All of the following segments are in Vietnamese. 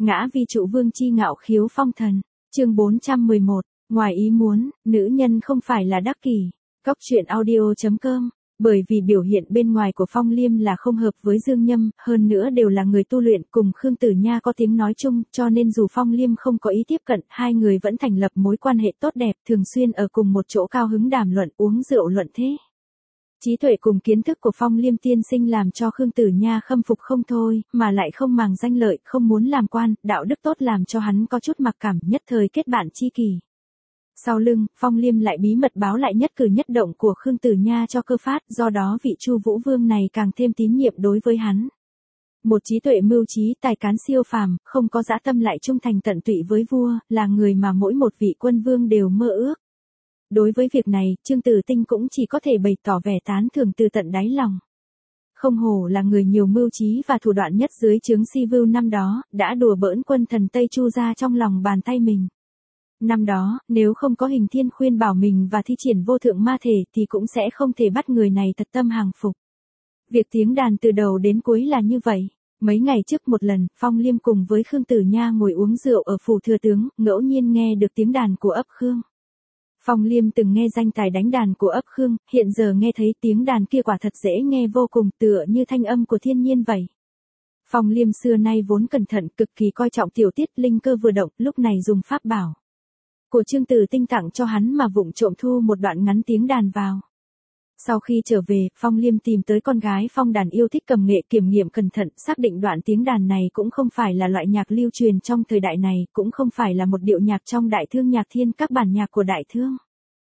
Ngã vi trụ vương chi ngạo khiếu phong thần. Chương 411, ngoài ý muốn, nữ nhân không phải là đắc kỷ. Cóc truyện audio.com. Bởi vì biểu hiện bên ngoài của Phong Liêm là không hợp với Dương Nhâm, hơn nữa đều là người tu luyện cùng Khương Tử Nha có tiếng nói chung, cho nên dù Phong Liêm không có ý tiếp cận, hai người vẫn thành lập mối quan hệ tốt đẹp, thường xuyên ở cùng một chỗ cao hứng đàm luận uống rượu luận thế. Trí tuệ cùng kiến thức của Phong Liêm tiên sinh làm cho Khương Tử Nha khâm phục không thôi, mà lại không màng danh lợi, không muốn làm quan, đạo đức tốt làm cho hắn có chút mặc cảm, nhất thời kết bạn tri kỷ. Sau lưng, Phong Liêm lại bí mật báo lại nhất cử nhất động của Khương Tử Nha cho Cơ Phát, do đó vị Chu Vũ Vương này càng thêm tín nhiệm đối với hắn. Một trí tuệ mưu trí, tài cán siêu phàm, không có dã tâm lại trung thành tận tụy với vua, là người mà mỗi một vị quân vương đều mơ ước. Đối với việc này, Trương Tử Tinh cũng chỉ có thể bày tỏ vẻ tán thưởng từ tận đáy lòng. Không hổ là người nhiều mưu trí và thủ đoạn nhất dưới trướng Si Vưu năm đó, đã đùa bỡn quân thần Tây Chu ra trong lòng bàn tay mình. Năm đó, nếu không có Hình Thiên khuyên bảo mình và thi triển vô thượng ma thể thì cũng sẽ không thể bắt người này thật tâm hàng phục. Việc tiếng đàn từ đầu đến cuối là như vậy. Mấy ngày trước một lần, Phong Liêm cùng với Khương Tử Nha ngồi uống rượu ở phủ thừa tướng, ngẫu nhiên nghe được tiếng đàn của ấp Khương. Phong Liêm từng nghe danh tài đánh đàn của ấp Khương, hiện giờ nghe thấy tiếng đàn kia quả thật dễ nghe vô cùng, tựa như thanh âm của thiên nhiên vậy. Phong Liêm xưa nay vốn cẩn thận, cực kỳ coi trọng tiểu tiết, linh cơ vừa động, lúc này dùng pháp bảo của Trương Tử Tinh tặng cho hắn mà vụng trộm thu một đoạn ngắn tiếng đàn vào. Sau khi trở về, Phong Liêm tìm tới con gái Phong Đàn yêu thích cầm nghệ, kiểm nghiệm cẩn thận, xác định đoạn tiếng đàn này cũng không phải là loại nhạc lưu truyền trong thời đại này, cũng không phải là một điệu nhạc trong Đại Thương Nhạc Thiên, các bản nhạc của Đại Thương.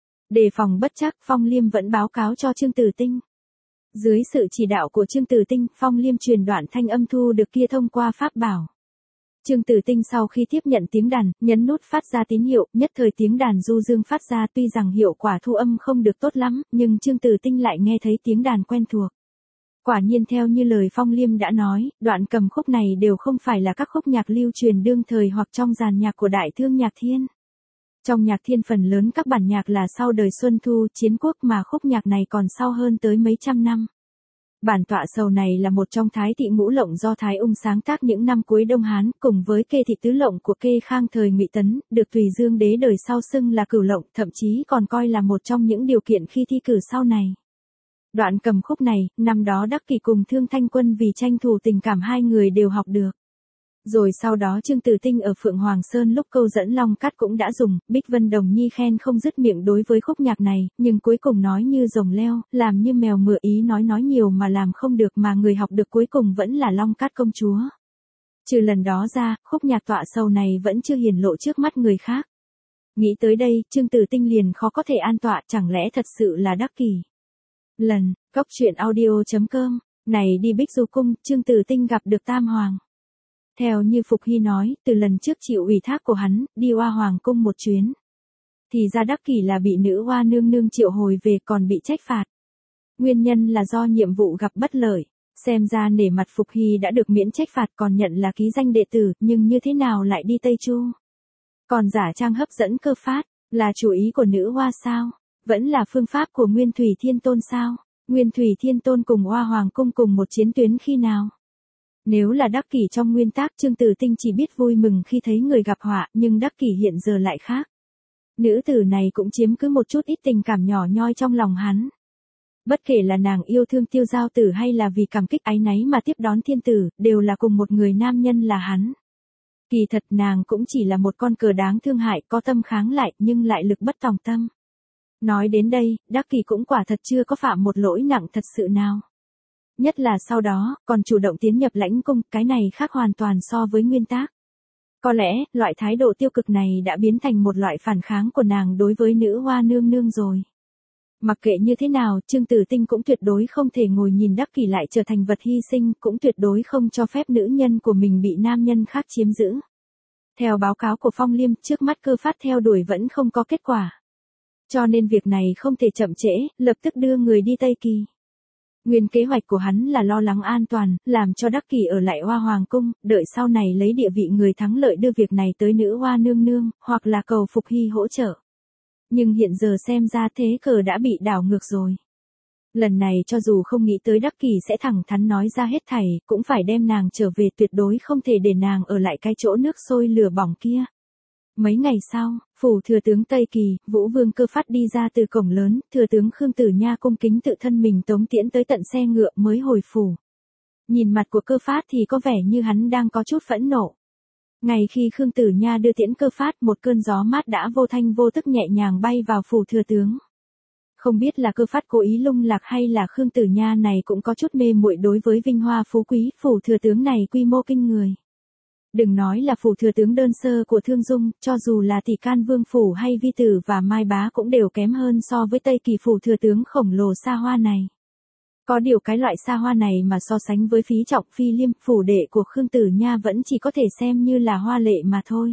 Đề phòng bất trắc, Phong Liêm vẫn báo cáo cho Trương Tử Tinh. Dưới sự chỉ đạo của Trương Tử Tinh, Phong Liêm truyền đoạn thanh âm thu được kia thông qua pháp bảo. Trương Tử Tinh sau khi tiếp nhận tiếng đàn, nhấn nút phát ra tín hiệu, nhất thời tiếng đàn du dương phát ra, tuy rằng hiệu quả thu âm không được tốt lắm, nhưng Trương Tử Tinh lại nghe thấy tiếng đàn quen thuộc. Quả nhiên theo như lời Phong Liêm đã nói, đoạn cầm khúc này đều không phải là các khúc nhạc lưu truyền đương thời hoặc trong dàn nhạc của Đại Thương Nhạc Thiên. Trong Nhạc Thiên phần lớn các bản nhạc là sau đời Xuân Thu Chiến Quốc, mà khúc nhạc này còn sau hơn tới mấy trăm năm. Bản tọa sầu này là một trong Thái Thị Ngũ Lộng do Thái Ung sáng tác những năm cuối Đông Hán, cùng với Kê Thị Tứ Lộng của Kê Khang thời Ngụy Tấn, được Tùy Dương Đế đời sau xưng là Cửu Lộng, thậm chí còn coi là một trong những điều kiện khi thi cử sau này. Đoạn cầm khúc này, năm đó Đắc Kỷ cùng Thương Thanh Quân vì tranh thủ tình cảm hai người đều học được. Rồi sau đó Trương Tử Tinh ở Phượng Hoàng Sơn lúc câu dẫn Long Cát cũng đã dùng, Bích Vân Đồng Nhi khen không dứt miệng đối với khúc nhạc này, nhưng cuối cùng nói như rồng leo, làm như mèo mửa, ý nói nhiều mà làm không được, mà người học được cuối cùng vẫn là Long Cát công chúa. Trừ lần đó ra, khúc nhạc tọa sầu này vẫn chưa hiển lộ trước mắt người khác. Nghĩ tới đây, Trương Tử Tinh liền khó có thể an tọa, chẳng lẽ thật sự là Đắc Kỷ. Lần, Cóc truyện audio.com, này đi Bích Du Cung, Trương Tử Tinh gặp được Tam Hoàng. Theo như Phục Hy nói, từ lần trước chịu ủy thác của hắn, đi Oa Hoàng cung một chuyến. Thì ra Đắc Kỷ là bị nữ Oa nương nương triệu hồi về, còn bị trách phạt. Nguyên nhân là do nhiệm vụ gặp bất lợi. Xem ra nể mặt Phục Hy đã được miễn trách phạt, còn nhận là ký danh đệ tử, nhưng như thế nào lại đi Tây Chu? Còn giả trang hấp dẫn Cơ Phát, là chủ ý của nữ Oa sao? Vẫn là phương pháp của Nguyên Thủy Thiên Tôn sao? Nguyên Thủy Thiên Tôn cùng Oa Hoàng cung cùng một chiến tuyến khi nào? Nếu là Đắc Kỷ trong nguyên tác, Trương Tử Tinh chỉ biết vui mừng khi thấy người gặp họa, nhưng Đắc Kỷ hiện giờ lại khác. Nữ tử này cũng chiếm cứ một chút ít tình cảm nhỏ nhoi trong lòng hắn. Bất kể là nàng yêu thương Tiêu Giao Tử hay là vì cảm kích áy náy mà tiếp đón thiên tử, đều là cùng một người nam nhân là hắn. Kỳ thật nàng cũng chỉ là một con cờ đáng thương hại, có tâm kháng lại, nhưng lại lực bất tòng tâm. Nói đến đây, Đắc Kỷ cũng quả thật chưa có phạm một lỗi nặng thật sự nào. Nhất là sau đó, còn chủ động tiến nhập lãnh cung, cái này khác hoàn toàn so với nguyên tác. Có lẽ, loại thái độ tiêu cực này đã biến thành một loại phản kháng của nàng đối với nữ Oa nương nương rồi. Mặc kệ như thế nào, Trương Tử Tinh cũng tuyệt đối không thể ngồi nhìn Đắc Kỷ lại trở thành vật hy sinh, cũng tuyệt đối không cho phép nữ nhân của mình bị nam nhân khác chiếm giữ. Theo báo cáo của Phong Liêm, trước mắt Cơ Phát theo đuổi vẫn không có kết quả. Cho nên việc này không thể chậm trễ, lập tức đưa người đi Tây Kỳ. Nguyên kế hoạch của hắn là lo lắng an toàn, làm cho Đắc Kỷ ở lại Oa Hoàng cung, đợi sau này lấy địa vị người thắng lợi đưa việc này tới nữ Oa nương nương, hoặc là cầu Phục Hy hỗ trợ. Nhưng hiện giờ xem ra thế cờ đã bị đảo ngược rồi. Lần này cho dù không nghĩ tới Đắc Kỷ sẽ thẳng thắn nói ra hết thảy, cũng phải đem nàng trở về, tuyệt đối không thể để nàng ở lại cái chỗ nước sôi lửa bỏng kia. Mấy ngày sau, phủ thừa tướng Tây Kỳ, Vũ Vương Cơ Phát đi ra từ cổng lớn, thừa tướng Khương Tử Nha cung kính tự thân mình tống tiễn tới tận xe ngựa mới hồi phủ. Nhìn mặt của Cơ Phát thì có vẻ như hắn đang có chút phẫn nộ. Ngày khi Khương Tử Nha đưa tiễn Cơ Phát, một cơn gió mát đã vô thanh vô tức nhẹ nhàng bay vào phủ thừa tướng. Không biết là Cơ Phát cố ý lung lạc hay là Khương Tử Nha này cũng có chút mê muội đối với vinh hoa phú quý, phủ thừa tướng này quy mô kinh người. Đừng nói là phủ thừa tướng đơn sơ của Thương Dung, cho dù là Tỷ Can Vương phủ hay Vi Tử và Mai Bá cũng đều kém hơn so với Tây Kỳ phủ thừa tướng khổng lồ xa hoa này. Có điều cái loại xa hoa này mà so sánh với Phí Trọng Phi Liêm, phủ đệ của Khương Tử Nha vẫn chỉ có thể xem như là hoa lệ mà thôi.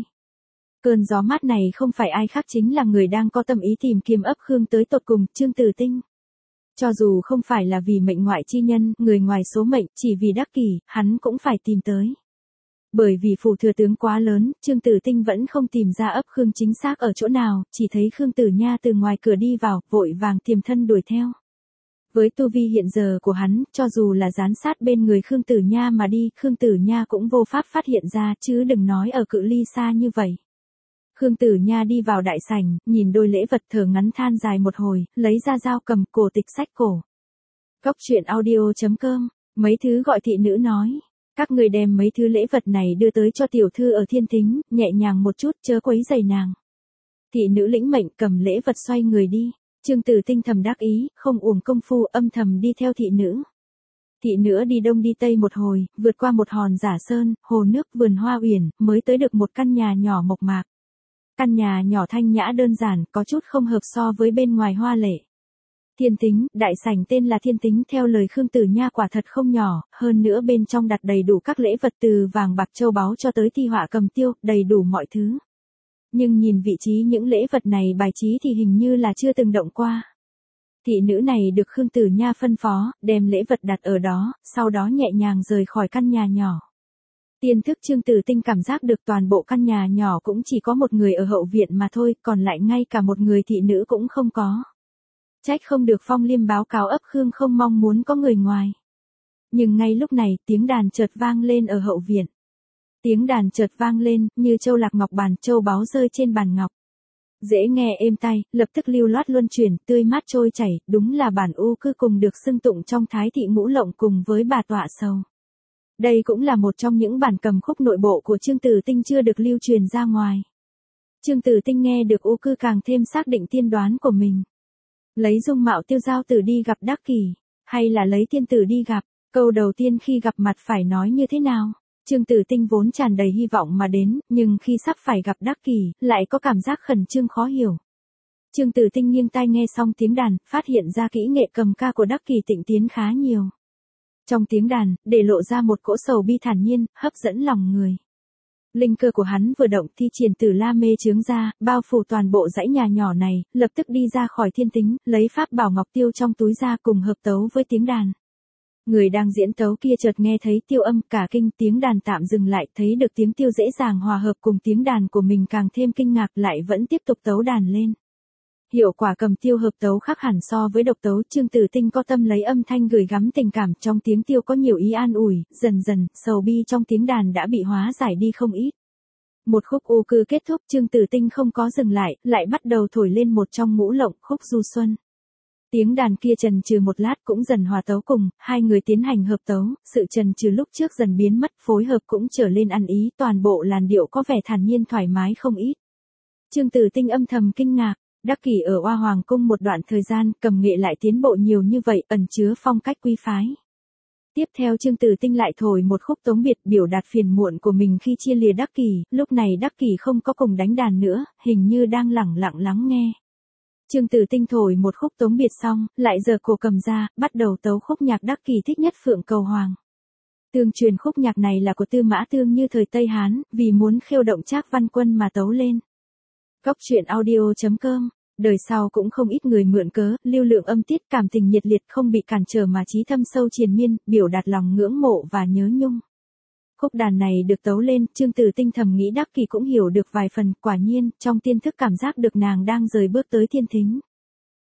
Cơn gió mát này không phải ai khác chính là người đang có tâm ý tìm kiếm ấp Khương tới tột cùng, Trương Tử Tinh. Cho dù không phải là vì mệnh ngoại chi nhân, người ngoài số mệnh, chỉ vì Đắc Kỷ, hắn cũng phải tìm tới. Bởi vì phủ thừa tướng quá lớn, Trương Tử Tinh vẫn không tìm ra ấp Khương chính xác ở chỗ nào, chỉ thấy Khương Tử Nha từ ngoài cửa đi vào, vội vàng tiềm thân đuổi theo. Với tu vi hiện giờ của hắn, cho dù là gián sát bên người Khương Tử Nha mà đi, Khương Tử Nha cũng vô pháp phát hiện ra, chứ đừng nói ở cự ly xa như vậy. Khương Tử Nha đi vào đại sảnh, nhìn đôi lễ vật thở ngắn than dài một hồi, lấy ra dao cầm, cổ tịch sách cổ. Góc truyện audio.com, mấy thứ gọi thị nữ nói. Các người đem mấy thứ lễ vật này đưa tới cho tiểu thư ở Thiên Thính, nhẹ nhàng một chút chớ quấy rầy nàng. Thị nữ lĩnh mệnh cầm lễ vật xoay người đi. Trương Tử Tinh thầm đắc ý, không uổng công phu, âm thầm đi theo thị nữ. Thị nữ đi đông đi tây một hồi, vượt qua một hòn giả sơn, hồ nước, vườn hoa uyển, mới tới được một căn nhà nhỏ mộc mạc. Căn nhà nhỏ thanh nhã đơn giản, có chút không hợp so với bên ngoài hoa lệ. Thiên Tính, đại sảnh tên là Thiên Tính theo lời Khương Tử Nha quả thật không nhỏ, hơn nữa bên trong đặt đầy đủ các lễ vật từ vàng bạc châu báu cho tới thi họa cầm tiêu, đầy đủ mọi thứ. Nhưng nhìn vị trí những lễ vật này bài trí thì hình như là chưa từng động qua. Thị nữ này được Khương Tử Nha phân phó, đem lễ vật đặt ở đó, sau đó nhẹ nhàng rời khỏi căn nhà nhỏ. Tiên thức Trương Tử Tinh cảm giác được toàn bộ căn nhà nhỏ cũng chỉ có một người ở hậu viện mà thôi, còn lại ngay cả một người thị nữ cũng không có. Trách không được Phong Liêm báo cáo ấp Khương không mong muốn có người ngoài. Nhưng ngay lúc này, tiếng đàn chợt vang lên ở hậu viện. Tiếng đàn chợt vang lên, như châu lạc ngọc bàn, châu báu rơi trên bàn ngọc. Dễ nghe êm tai, lập tức lưu loát luân chuyển, tươi mát trôi chảy, đúng là bản u cư cùng được xưng tụng trong Thái thị ngũ lộng cùng với bà tọa sầu. Đây cũng là một trong những bản cầm khúc nội bộ của Trương Tử Tinh chưa được lưu truyền ra ngoài. Trương Tử Tinh nghe được u cư càng thêm xác định tiên đoán của mình. Lấy dung mạo Tiêu Giao Tử đi gặp Đắc Kỷ, hay là lấy tiên tử đi gặp, câu đầu tiên khi gặp mặt phải nói như thế nào? Trương Tử Tinh vốn tràn đầy hy vọng mà đến, nhưng khi sắp phải gặp Đắc Kỷ, lại có cảm giác khẩn trương khó hiểu. Trương Tử Tinh nghiêng tai nghe xong tiếng đàn, phát hiện ra kỹ nghệ cầm ca của Đắc Kỷ tịnh tiến khá nhiều. Trong tiếng đàn, để lộ ra một cỗ sầu bi thản nhiên, hấp dẫn lòng người. Linh cơ của hắn vừa động thi triển Tử La mê chướng ra, bao phủ toàn bộ dãy nhà nhỏ này, lập tức đi ra khỏi Thiên Tính, lấy pháp bảo ngọc tiêu trong túi ra cùng hợp tấu với tiếng đàn. Người đang diễn tấu kia chợt nghe thấy tiêu âm, cả kinh, tiếng đàn tạm dừng lại, thấy được tiếng tiêu dễ dàng hòa hợp cùng tiếng đàn của mình càng thêm kinh ngạc, lại vẫn tiếp tục tấu đàn lên. Hiệu quả cầm tiêu hợp tấu khác hẳn so với độc tấu, Trương Tử Tinh có tâm lấy âm thanh gửi gắm tình cảm, trong tiếng tiêu có nhiều ý an ủi, dần dần, sầu bi trong tiếng đàn đã bị hóa giải đi không ít. Một khúc u cư kết thúc, Trương Tử Tinh không có dừng lại bắt đầu thổi lên một trong ngũ lộng, khúc du xuân. Tiếng đàn kia chần chừ một lát cũng dần hòa tấu cùng, hai người tiến hành hợp tấu, sự chần chừ lúc trước dần biến mất, phối hợp cũng trở lên ăn ý, toàn bộ làn điệu có vẻ thản nhiên thoải mái không ít. Trương Tử Tinh âm thầm kinh ngạc. Đắc Kỷ ở Oa Hoàng cung một đoạn thời gian, cầm nghệ lại tiến bộ nhiều như vậy, ẩn chứa phong cách quý phái. Tiếp theo Trương Tử Tinh lại thổi một khúc tống biệt, biểu đạt phiền muộn của mình khi chia lìa Đắc Kỷ, lúc này Đắc Kỷ không có cùng đánh đàn nữa, hình như đang lẳng lặng lắng nghe. Trương Tử Tinh thổi một khúc tống biệt xong, lại giở cổ cầm ra, bắt đầu tấu khúc nhạc Đắc Kỷ thích nhất Phượng Cầu Hoàng. Tương truyền khúc nhạc này là của Tư Mã Tương như thời Tây Hán, vì muốn khiêu động Trác Văn Quân mà tấu lên. Góc truyện audio.com, đời sau cũng không ít người mượn cớ, lưu lượng âm tiết cảm tình nhiệt liệt không bị cản trở mà chí thâm sâu triền miên, biểu đạt lòng ngưỡng mộ và nhớ nhung. Khúc đàn này được tấu lên, Trương Tử Tinh thầm nghĩ Đắc Kỷ cũng hiểu được vài phần, quả nhiên, trong tiên thức cảm giác được nàng đang rời bước tới Thiên Thính.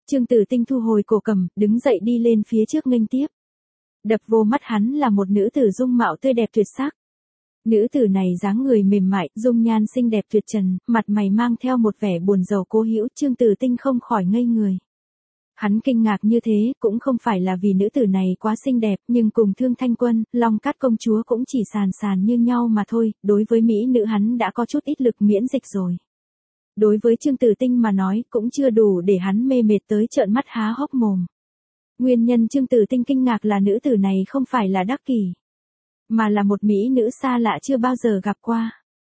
Trương Tử Tinh thu hồi cổ cầm, đứng dậy đi lên phía trước nghênh tiếp. Đập vô mắt hắn là một nữ tử dung mạo tươi đẹp tuyệt sắc. Nữ tử này dáng người mềm mại, dung nhan xinh đẹp tuyệt trần, mặt mày mang theo một vẻ buồn rầu cố hữu, Trương Tử Tinh không khỏi ngây người. Hắn kinh ngạc như thế, cũng không phải là vì nữ tử này quá xinh đẹp, nhưng cùng Thương Thanh Quân, Long Cát công chúa cũng chỉ sàn sàn như nhau mà thôi, đối với mỹ nữ hắn đã có chút ít lực miễn dịch rồi. Đối với Trương Tử Tinh mà nói, cũng chưa đủ để hắn mê mệt tới trợn mắt há hốc mồm. Nguyên nhân Trương Tử Tinh kinh ngạc là nữ tử này không phải là Đắc Kỷ, mà là một mỹ nữ xa lạ chưa bao giờ gặp qua.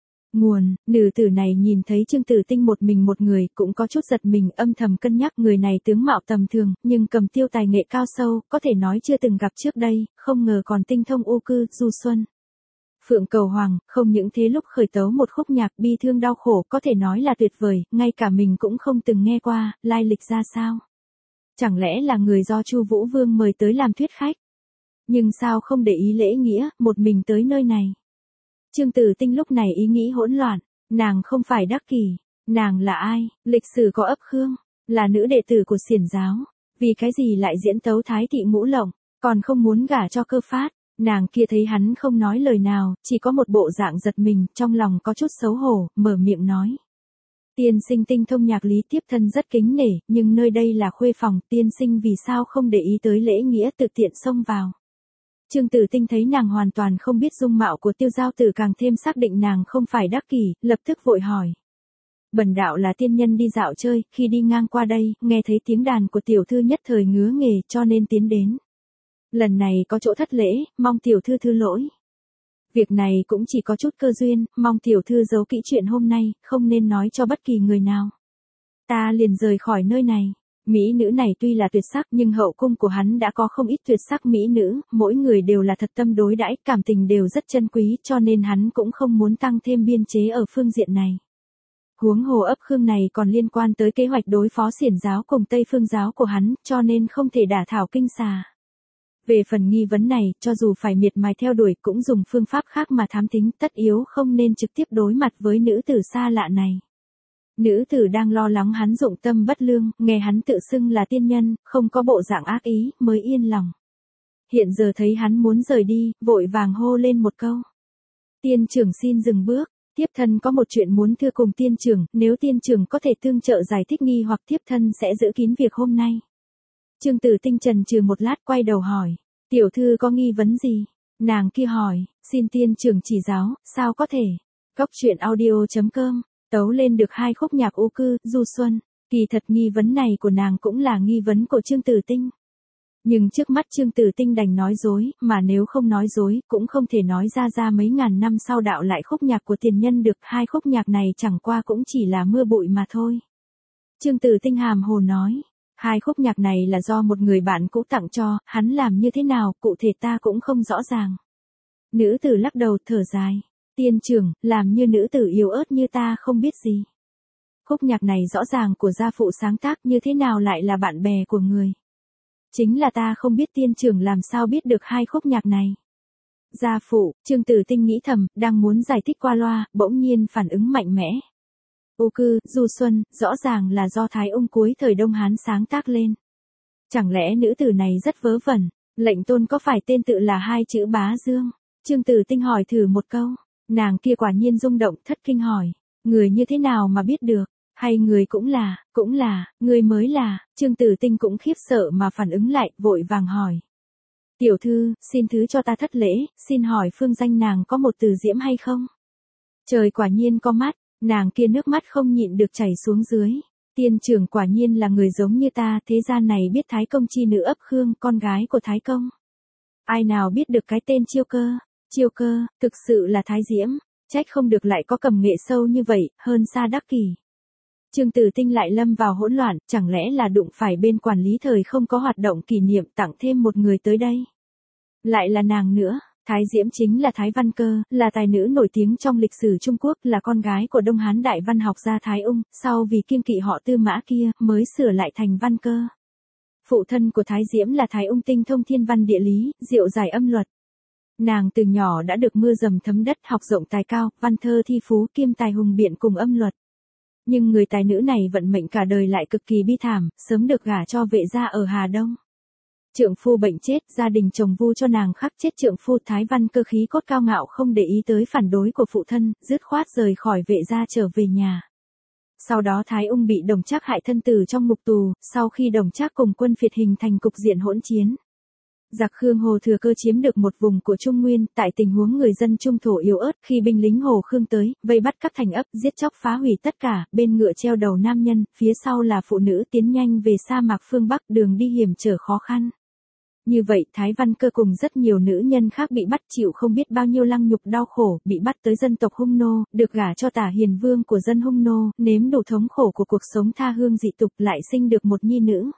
Nữ tử này nhìn thấy Trương Tử Tinh một mình một người, cũng có chút giật mình, âm thầm cân nhắc người này tướng mạo tầm thường, nhưng cầm tiêu tài nghệ cao sâu, có thể nói chưa từng gặp trước đây, không ngờ còn tinh thông ô cư, du xuân. Phượng Cầu Hoàng, không những thế lúc khởi tấu một khúc nhạc bi thương đau khổ có thể nói là tuyệt vời, ngay cả mình cũng không từng nghe qua, lai lịch ra sao. Chẳng lẽ là người do Chu Vũ Vương mời tới làm thuyết khách? Nhưng sao không để ý lễ nghĩa, một mình tới nơi này? Trương Tử Tinh lúc này ý nghĩ hỗn loạn, nàng không phải Đắc Kỷ, nàng là ai? Lịch sử có ấp Khương, là nữ đệ tử của Xiển giáo, vì cái gì lại diễn tấu Thái thị ngũ lộng, còn không muốn gả cho Cơ Phát? Nàng kia thấy hắn không nói lời nào, chỉ có một bộ dạng giật mình, trong lòng có chút xấu hổ, mở miệng nói. Tiên sinh tinh thông nhạc lý, tiếp thân rất kính nể, nhưng nơi đây là khuê phòng, tiên sinh vì sao không để ý tới lễ nghĩa tự tiện xông vào. Trương Tử Tinh thấy nàng hoàn toàn không biết dung mạo của Tiêu Giao Tử, càng thêm xác định nàng không phải Đắc Kỷ, lập tức vội hỏi. Bần đạo là tiên nhân đi dạo chơi, khi đi ngang qua đây, nghe thấy tiếng đàn của tiểu thư nhất thời ngứa nghề cho nên tiến đến. Lần này có chỗ thất lễ, mong tiểu thư thứ lỗi. Việc này cũng chỉ có chút cơ duyên, mong tiểu thư giấu kỹ chuyện hôm nay, không nên nói cho bất kỳ người nào. Ta liền rời khỏi nơi này. Mỹ nữ này tuy là tuyệt sắc nhưng hậu cung của hắn đã có không ít tuyệt sắc mỹ nữ, mỗi người đều là thật tâm đối đãi, cảm tình đều rất chân quý, cho nên hắn cũng không muốn tăng thêm biên chế ở phương diện này. Huống hồ ấp Khương này còn liên quan tới kế hoạch đối phó Xiển giáo cùng Tây Phương giáo của hắn, cho nên không thể đả thảo kinh xà. Về phần nghi vấn này, cho dù phải miệt mài theo đuổi cũng dùng phương pháp khác mà thám thính, tất yếu không nên trực tiếp đối mặt với nữ tử xa lạ này. Nữ tử đang lo lắng hắn dụng tâm bất lương, nghe hắn tự xưng là tiên nhân, không có bộ dạng ác ý, mới yên lòng. Hiện giờ thấy hắn muốn rời đi, vội vàng hô lên một câu. Tiên trưởng xin dừng bước, thiếp thân có một chuyện muốn thưa cùng tiên trưởng, nếu tiên trưởng có thể tương trợ giải thích nghi hoặc thiếp thân sẽ giữ kín việc hôm nay. Trương Tử Tinh chần chừ một lát quay đầu hỏi, tiểu thư có nghi vấn gì? Nàng kia hỏi, xin tiên trưởng chỉ giáo, sao có thể? Cốc truyện audio.com, tấu lên được 2 khúc nhạc ô cư, du xuân. Kỳ thật nghi vấn này của nàng cũng là nghi vấn của Trương Tử Tinh. Nhưng trước mắt Trương Tử Tinh đành nói dối, mà nếu không nói dối, cũng không thể nói ra mấy ngàn năm sau đạo lại khúc nhạc của tiền nhân được. 2 khúc nhạc này chẳng qua cũng chỉ là mưa bụi mà thôi. Trương Tử Tinh hàm hồ nói. 2 khúc nhạc này là do một người bạn cũ tặng cho, hắn làm như thế nào, cụ thể ta cũng không rõ ràng. Nữ tử lắc đầu thở dài. Tiên trưởng, làm như nữ tử yếu ớt như ta không biết gì. Khúc nhạc này rõ ràng của gia phụ sáng tác, như thế nào lại là bạn bè của người. Chính là ta không biết tiên trưởng làm sao biết được 2 khúc nhạc này. Gia phụ, Trương Tử Tinh nghĩ thầm, đang muốn giải thích qua loa, bỗng nhiên phản ứng mạnh mẽ. Ô cư, du xuân, rõ ràng là do Thái Ung cuối thời Đông Hán sáng tác lên. Chẳng lẽ nữ tử này rất vớ vẩn, lệnh tôn có phải tên tự là 2 chữ Bá Dương? Trương Tử Tinh hỏi thử một câu, nàng kia quả nhiên rung động thất kinh hỏi, người như thế nào mà biết được, hay người cũng là, người mới là, Trương Tử Tinh cũng khiếp sợ mà phản ứng lại, vội vàng hỏi. Tiểu thư, xin thứ cho ta thất lễ, xin hỏi phương danh nàng có một từ diễm hay không? Trời quả nhiên có mắt. Nàng kia nước mắt không nhịn được chảy xuống dưới. Tiên trưởng quả nhiên là người giống như ta, thế gian này biết Thái Công chi nữ ấp Khương, con gái của Thái Công. Ai nào biết được cái tên Chiêu Cơ, thực sự là Thái Diễm, trách không được lại có cầm nghệ sâu như vậy, hơn xa Đắc Kỷ. Trương Tử Tinh lại lâm vào hỗn loạn, chẳng lẽ là đụng phải bên quản lý thời không có hoạt động kỷ niệm tặng thêm một người tới đây. Lại là nàng nữa. Thái Diễm chính là Thái Văn Cơ, là tài nữ nổi tiếng trong lịch sử Trung Quốc, là con gái của Đông Hán đại văn học gia Thái Ung, sau vì kiêng kỵ họ Tư Mã kia, mới sửa lại thành Văn Cơ. Phụ thân của Thái Diễm là Thái Ung tinh thông thiên văn địa lý, diệu giải âm luật. Nàng từ nhỏ đã được mưa dầm thấm đất, học rộng tài cao, văn thơ thi phú, kiêm tài hùng biện cùng âm luật. Nhưng người tài nữ này vận mệnh cả đời lại cực kỳ bi thảm, sớm được gả cho vệ gia ở Hà Đông. Trượng phu bệnh chết, gia đình chồng vu cho nàng khắc chết trượng phu. Thái Văn Cơ khí cốt cao ngạo không để ý tới phản đối của phụ thân, dứt khoát rời khỏi vệ gia trở về nhà. Sau đó Thái Ung bị Đồng Trác hại thân tử trong ngục tù, sau khi Đồng Trác cùng quân phiệt hình thành cục diện hỗn chiến. Giặc Khương Hồ thừa cơ chiếm được một vùng của Trung Nguyên, tại tình huống người dân trung thổ yếu ớt, khi binh lính Hồ Khương tới, vây bắt các thành ấp, giết chóc phá hủy tất cả, bên ngựa treo đầu nam nhân, phía sau là phụ nữ tiến nhanh về sa mạc phương Bắc, đường đi hiểm trở khó khăn. Như vậy, Thái Văn Cơ cùng rất nhiều nữ nhân khác bị bắt chịu không biết bao nhiêu lăng nhục đau khổ, bị bắt tới dân tộc Hung Nô, được gả cho Tả Hiền Vương của dân Hung Nô, nếm đủ thống khổ của cuộc sống tha hương dị tục, lại sinh được một nhi nữ.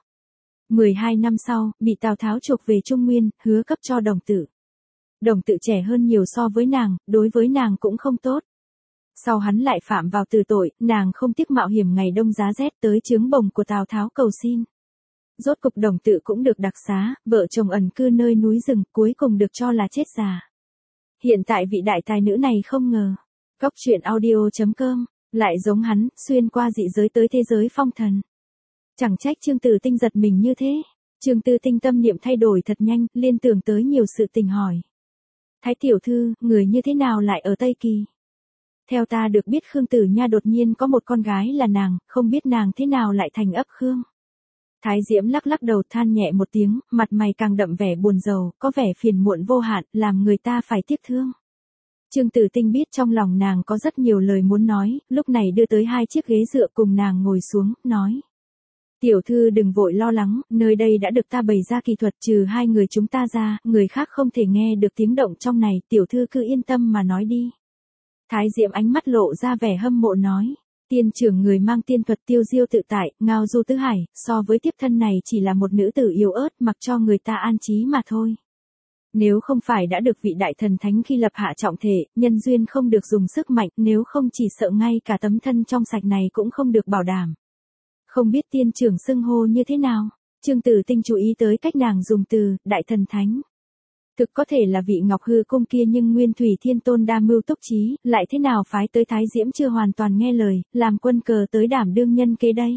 12 năm sau, bị Tào Tháo chuộc về Trung Nguyên, hứa cấp cho Đồng Tự. Đồng Tự trẻ hơn nhiều so với nàng, đối với nàng cũng không tốt. Sau hắn lại phạm vào tử tội, nàng không tiếc mạo hiểm ngày đông giá rét tới chướng bồng của Tào Tháo cầu xin. Rốt cục Đồng Tự cũng được đặc xá, vợ chồng ẩn cư nơi núi rừng, cuối cùng được cho là chết già. Hiện tại vị đại tài nữ này không ngờ, Góc Truyện Audio.com, lại giống hắn, xuyên qua dị giới tới thế giới phong thần. Chẳng trách Trương Tử Tinh giật mình như thế. Trương Tử Tinh tâm niệm thay đổi thật nhanh, liên tưởng tới nhiều sự tình hỏi. Thái tiểu thư, người như thế nào lại ở Tây Kỳ? Theo ta được biết Khương Tử Nha đột nhiên có một con gái là nàng, không biết nàng thế nào lại thành ấp Khương. Thái Diễm lắc lắc đầu than nhẹ một tiếng, mặt mày càng đậm vẻ buồn rầu, có vẻ phiền muộn vô hạn, làm người ta phải tiếc thương. Trương Tử Tinh biết trong lòng nàng có rất nhiều lời muốn nói, lúc này đưa tới 2 chiếc ghế dựa cùng nàng ngồi xuống, nói. Tiểu thư đừng vội lo lắng, nơi đây đã được ta bày ra kỳ thuật, trừ 2 người chúng ta ra, người khác không thể nghe được tiếng động trong này, tiểu thư cứ yên tâm mà nói đi. Thái Diễm ánh mắt lộ ra vẻ hâm mộ nói. Tiên trưởng người mang tiên thuật tiêu diêu tự tại, ngao du tứ hải, so với tiếp thân này chỉ là một nữ tử yếu ớt mặc cho người ta an trí mà thôi. Nếu không phải đã được vị đại thần thánh khi lập hạ trọng thể, nhân duyên không được dùng sức mạnh, nếu không chỉ sợ ngay cả tấm thân trong sạch này cũng không được bảo đảm. Không biết tiên trưởng xưng hô như thế nào? Trương Tử Tinh chú ý tới cách nàng dùng từ, đại thần thánh. Thực có thể là vị Ngọc Hư Cung kia nhưng Nguyên Thủy Thiên Tôn đa mưu túc trí, lại thế nào phái tới Thái Diễm chưa hoàn toàn nghe lời, làm quân cờ tới đảm đương nhân kế đây.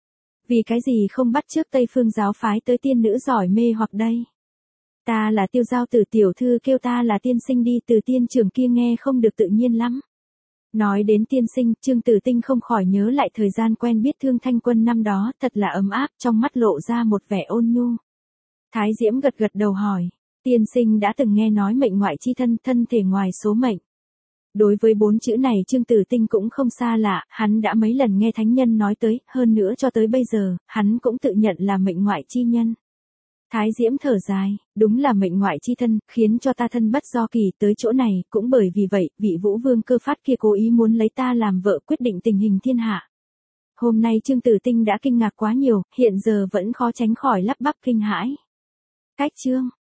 Vì cái gì không bắt trước Tây Phương giáo phái tới tiên nữ giỏi mê hoặc đây. Ta là Tiêu Giao Tử, tiểu thư kêu ta là tiên sinh đi, từ tiên trưởng kia nghe không được tự nhiên lắm. Nói đến tiên sinh, Trương Tử Tinh không khỏi nhớ lại thời gian quen biết Thương Thanh Quân năm đó, thật là ấm áp, trong mắt lộ ra một vẻ ôn nhu. Thái Diễm gật gật đầu hỏi. Tiên sinh đã từng nghe nói mệnh ngoại chi thân, thân thể ngoài số mệnh. Đối với 4 chữ này Trương Tử Tinh cũng không xa lạ, hắn đã mấy lần nghe thánh nhân nói tới, hơn nữa cho tới bây giờ, hắn cũng tự nhận là mệnh ngoại chi nhân. Thái Diễm thở dài, đúng là mệnh ngoại chi thân, khiến cho ta thân bất do kỳ tới chỗ này, cũng bởi vì vậy, vị Vũ Vương Cơ Phát kia cố ý muốn lấy ta làm vợ, quyết định tình hình thiên hạ. Hôm nay Trương Tử Tinh đã kinh ngạc quá nhiều, hiện giờ vẫn khó tránh khỏi lắp bắp kinh hãi. Cách chương